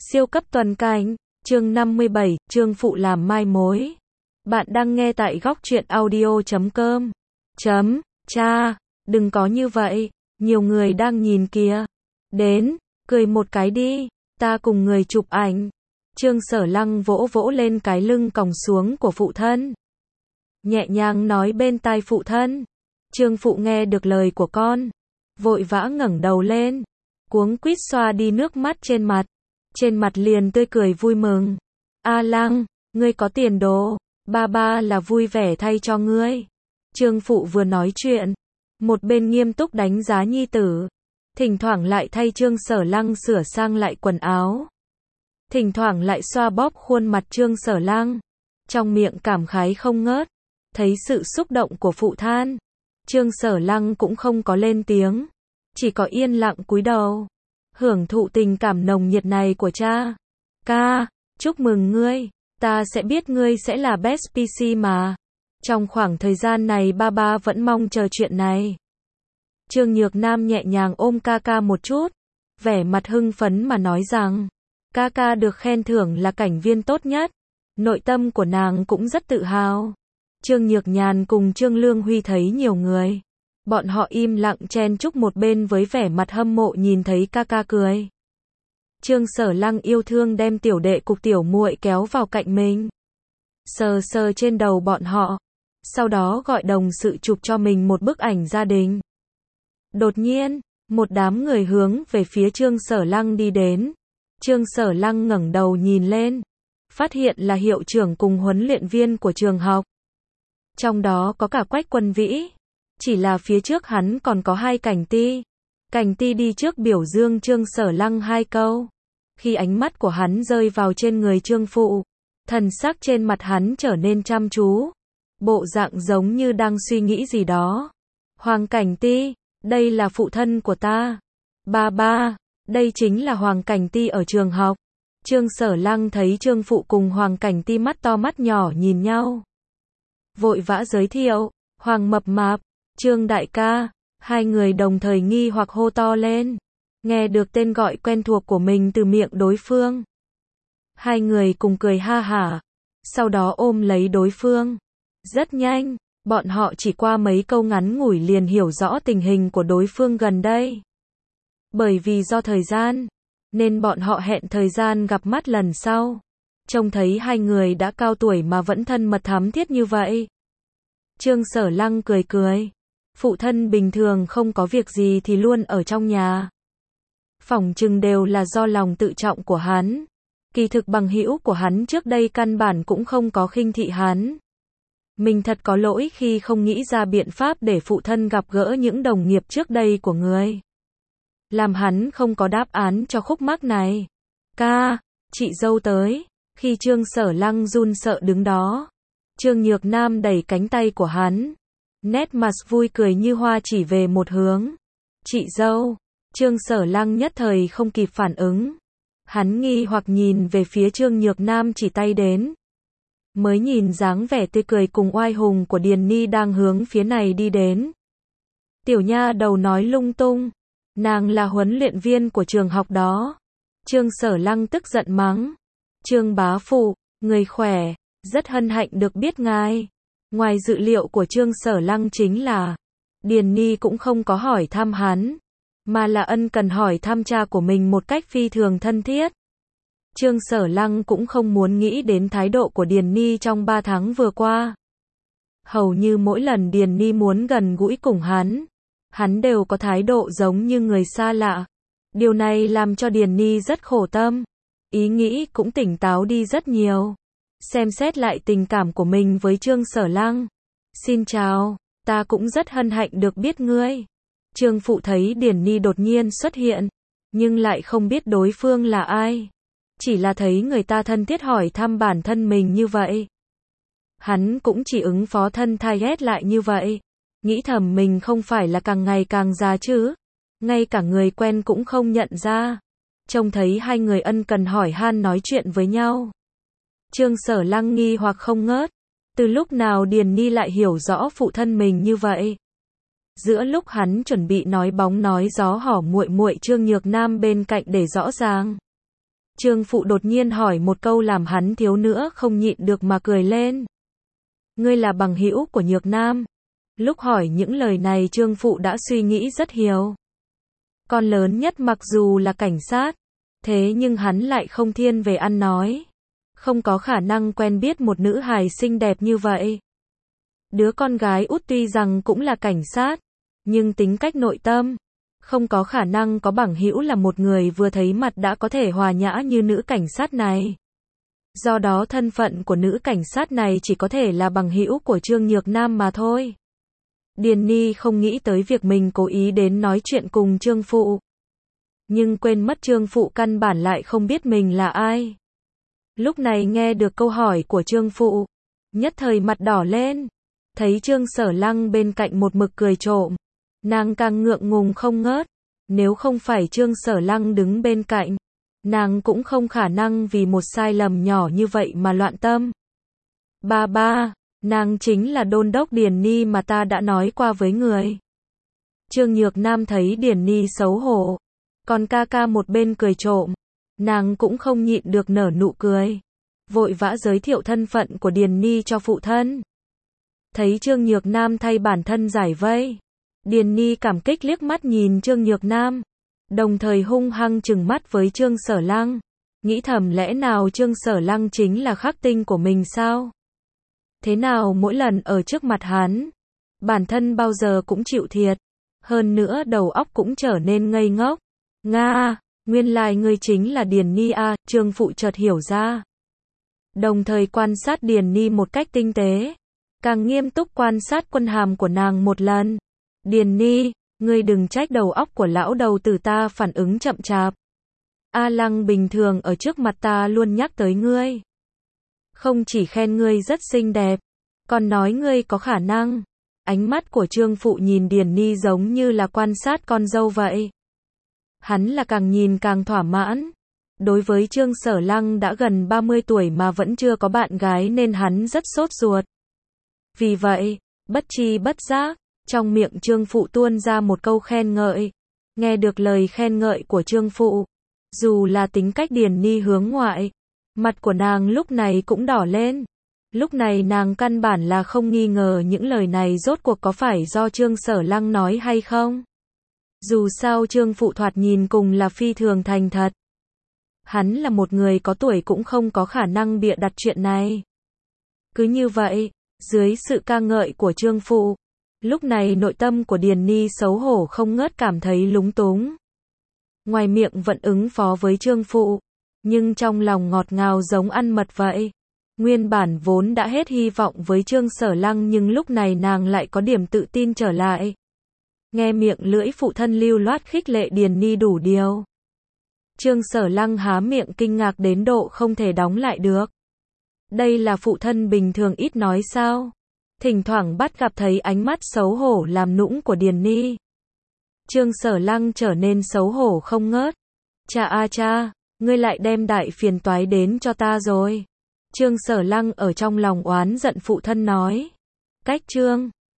Siêu cấp toàn cảnh, chương 57, Trương Phụ làm mai mối. Bạn đang nghe tại góc truyện audio.com. Cha, đừng có như vậy, nhiều người đang nhìn kìa. Đến, cười một cái đi, ta cùng người chụp ảnh. Trương Sở Lăng vỗ vỗ lên cái lưng còng xuống của phụ thân. Nhẹ nhàng nói bên tai phụ thân. Trương Phụ nghe được lời của con, vội vã ngẩng đầu lên, cuống quýt xoa đi nước mắt trên mặt liền tươi cười vui mừng. A Lăng, ngươi có tiền đồ, ba là vui vẻ thay cho ngươi. Trương Phụ vừa nói chuyện, một bên nghiêm túc đánh giá nhi tử, thỉnh thoảng lại thay Trương Sở Lăng sửa sang lại quần áo, thỉnh thoảng lại xoa bóp khuôn mặt Trương Sở Lăng, trong miệng cảm khái không ngớt. Thấy sự xúc động của phụ thân, Trương Sở Lăng cũng không có lên tiếng, chỉ có yên lặng cúi đầu, hưởng thụ tình cảm nồng nhiệt này của cha. Ca, chúc mừng ngươi, ta sẽ biết ngươi sẽ là best PC mà. Trong khoảng thời gian này ba vẫn mong chờ chuyện này. Trương Nhược Nam nhẹ nhàng ôm ca một chút, vẻ mặt hưng phấn mà nói rằng, ca được khen thưởng là cảnh viên tốt nhất. Nội tâm của nàng cũng rất tự hào. Trương Nhược Nhàn cùng Trương Lương Huy thấy nhiều người, bọn họ im lặng chen chúc một bên với vẻ mặt hâm mộ nhìn thấy ca cười. Trương Sở Lăng yêu thương đem tiểu đệ cục tiểu muội kéo vào cạnh mình, sờ sờ trên đầu bọn họ, sau đó gọi đồng sự chụp cho mình một bức ảnh gia đình. Đột nhiên, một đám người hướng về phía Trương Sở Lăng đi đến. Trương Sở Lăng ngẩng đầu nhìn lên, phát hiện là hiệu trưởng cùng huấn luyện viên của trường học. Trong đó có cả Quách Quân Vĩ. Chỉ là phía trước hắn còn có hai Cảnh Ti. Cảnh Ti đi trước biểu dương Trương Sở Lăng hai câu. Khi ánh mắt của hắn rơi vào trên người Trương Phụ, thần sắc trên mặt hắn trở nên chăm chú, bộ dạng giống như đang suy nghĩ gì đó. Hoàng Cảnh Ti, đây là phụ thân của ta. Ba, đây chính là Hoàng Cảnh Ti ở trường học. Trương Sở Lăng thấy Trương Phụ cùng Hoàng Cảnh Ti mắt to mắt nhỏ nhìn nhau, vội vã giới thiệu, Hoàng Mập Mạp, Trương Đại ca. Hai người đồng thời nghi hoặc hô to lên, nghe được tên gọi quen thuộc của mình từ miệng đối phương. Hai người cùng cười ha hả, sau đó ôm lấy đối phương. Rất nhanh, bọn họ chỉ qua mấy câu ngắn ngủi liền hiểu rõ tình hình của đối phương gần đây. Bởi vì do thời gian, nên bọn họ hẹn thời gian gặp mắt lần sau. Trông thấy hai người đã cao tuổi mà vẫn thân mật thắm thiết như vậy. Trương Sở Lăng cười. Phụ thân bình thường không có việc gì thì luôn ở trong nhà. Phỏng chừng đều là do lòng tự trọng của hắn. Kỳ thực bằng hữu của hắn trước đây căn bản cũng không có khinh thị hắn. Mình thật có lỗi khi không nghĩ ra biện pháp để phụ thân gặp gỡ những đồng nghiệp trước đây của người. Làm hắn không có đáp án cho khúc mắc này. Ca, chị dâu tới. Khi Trương Sở Lăng run sợ đứng đó, Trương Nhược Nam đẩy cánh tay của hắn, nét mặt vui cười như hoa chỉ về một hướng. Chị dâu. Trương Sở Lăng nhất thời không kịp phản ứng. Hắn nghi hoặc nhìn về phía Trương Nhược Nam chỉ tay đến. Mới nhìn dáng vẻ tươi cười cùng oai hùng của Điền Ni đang hướng phía này đi đến. Tiểu nha đầu nói lung tung. Nàng là huấn luyện viên của trường học đó. Trương Sở Lăng tức giận mắng. Trương bá phụ, người khỏe, rất hân hạnh được biết ngài. Ngoài dự liệu của Trương Sở Lăng chính là, Điền Ni cũng không có hỏi thăm hắn, mà là ân cần hỏi thăm cha của mình một cách phi thường thân thiết. Trương Sở Lăng cũng không muốn nghĩ đến thái độ của Điền Ni trong 3 tháng vừa qua. Hầu như mỗi lần Điền Ni muốn gần gũi cùng hắn đều có thái độ giống như người xa lạ. Điều này làm cho Điền Ni rất khổ tâm. Ý nghĩ cũng tỉnh táo đi rất nhiều. Xem xét lại tình cảm của mình với Trương Sở Lăng. Xin chào, ta cũng rất hân hạnh được biết ngươi. Trương Phụ thấy Điền Ni đột nhiên xuất hiện, nhưng lại không biết đối phương là ai. Chỉ là thấy người ta thân thiết hỏi thăm bản thân mình như vậy. Hắn cũng chỉ ứng phó thân thay hết lại như vậy. Nghĩ thầm mình không phải là càng ngày càng già chứ. Ngay cả người quen cũng không nhận ra. Trông thấy hai người ân cần hỏi han nói chuyện với nhau. Trương Sở Lăng nghi hoặc không ngớt. Từ lúc nào Điền Ni lại hiểu rõ phụ thân mình như vậy? Giữa lúc hắn chuẩn bị nói bóng nói gió hỏi muội Trương Nhược Nam bên cạnh để rõ ràng. Trương Phụ đột nhiên hỏi một câu làm hắn thiếu nữa không nhịn được mà cười lên. Ngươi là bằng hữu của Nhược Nam. Lúc hỏi những lời này Trương Phụ đã suy nghĩ rất nhiều. Con lớn nhất mặc dù là cảnh sát, thế nhưng hắn lại không thiên về ăn nói. Không có khả năng quen biết một nữ hài xinh đẹp như vậy. Đứa con gái út tuy rằng cũng là cảnh sát, nhưng tính cách nội tâm, không có khả năng có bằng hữu là một người vừa thấy mặt đã có thể hòa nhã như nữ cảnh sát này. Do đó thân phận của nữ cảnh sát này chỉ có thể là bằng hữu của Trương Nhược Nam mà thôi. Điền Ni không nghĩ tới việc mình cố ý đến nói chuyện cùng Trương Phụ. Nhưng quên mất Trương Phụ căn bản lại không biết mình là ai. Lúc này nghe được câu hỏi của Trương Phụ, nhất thời mặt đỏ lên. Thấy Trương Sở Lăng bên cạnh một mực cười trộm, nàng càng ngượng ngùng không ngớt. Nếu không phải Trương Sở Lăng đứng bên cạnh, nàng cũng không khả năng vì một sai lầm nhỏ như vậy mà loạn tâm. Ba, nàng chính là đôn đốc Điền Ni mà ta đã nói qua với người. Trương Nhược Nam thấy Điền Ni xấu hổ, còn ca ca một bên cười trộm, nàng cũng không nhịn được nở nụ cười, vội vã giới thiệu thân phận của Điền Ni cho phụ thân. Thấy Trương Nhược Nam thay bản thân giải vây, Điền Ni cảm kích liếc mắt nhìn Trương Nhược Nam, đồng thời hung hăng trừng mắt với Trương Sở Lăng, nghĩ thầm lẽ nào Trương Sở Lăng chính là khắc tinh của mình sao? Thế nào mỗi lần ở trước mặt hắn, bản thân bao giờ cũng chịu thiệt, hơn nữa đầu óc cũng trở nên ngây ngốc. Nga, nguyên lai ngươi chính là Điền Ni à, Trương Phụ chợt hiểu ra. Đồng thời quan sát Điền Ni một cách tinh tế, càng nghiêm túc quan sát quân hàm của nàng một lần. Điền Ni, ngươi đừng trách đầu óc của lão đầu tử ta phản ứng chậm chạp. A Lăng bình thường ở trước mặt ta luôn nhắc tới ngươi. Không chỉ khen ngươi rất xinh đẹp, còn nói ngươi có khả năng. Ánh mắt của Trương Phụ nhìn Điền Ni giống như là quan sát con dâu vậy. Hắn là càng nhìn càng thỏa mãn. Đối với Trương Sở Lăng đã gần 30 tuổi mà vẫn chưa có bạn gái nên hắn rất sốt ruột. Vì vậy, bất tri bất giác, trong miệng Trương Phụ tuôn ra một câu khen ngợi. Nghe được lời khen ngợi của Trương Phụ, dù là tính cách Điền Ni hướng ngoại, mặt của nàng lúc này cũng đỏ lên. Lúc này nàng căn bản là không nghi ngờ những lời này rốt cuộc có phải do Trương Sở Lăng nói hay không. Dù sao Trương Phụ thoạt nhìn cùng là phi thường thành thật. Hắn là một người có tuổi cũng không có khả năng bịa đặt chuyện này. Cứ như vậy, dưới sự ca ngợi của Trương Phụ, lúc này nội tâm của Điền Ni xấu hổ không ngớt cảm thấy lúng túng. Ngoài miệng vẫn ứng phó với Trương Phụ, nhưng trong lòng ngọt ngào giống ăn mật vậy. Nguyên bản vốn đã hết hy vọng với Trương Sở Lăng nhưng lúc này nàng lại có điểm tự tin trở lại. Nghe miệng lưỡi phụ thân lưu loát khích lệ Điền Ni đủ điều. Trương Sở Lăng há miệng kinh ngạc đến độ không thể đóng lại được. Đây là phụ thân bình thường ít nói sao? Thỉnh thoảng bắt gặp thấy ánh mắt xấu hổ làm nũng của Điền Ni. Trương Sở Lăng trở nên xấu hổ không ngớt. Cha a cha, ngươi lại đem đại phiền toái đến cho ta rồi. Trương Sở Lăng ở trong lòng oán giận phụ thân nói. Cách Trương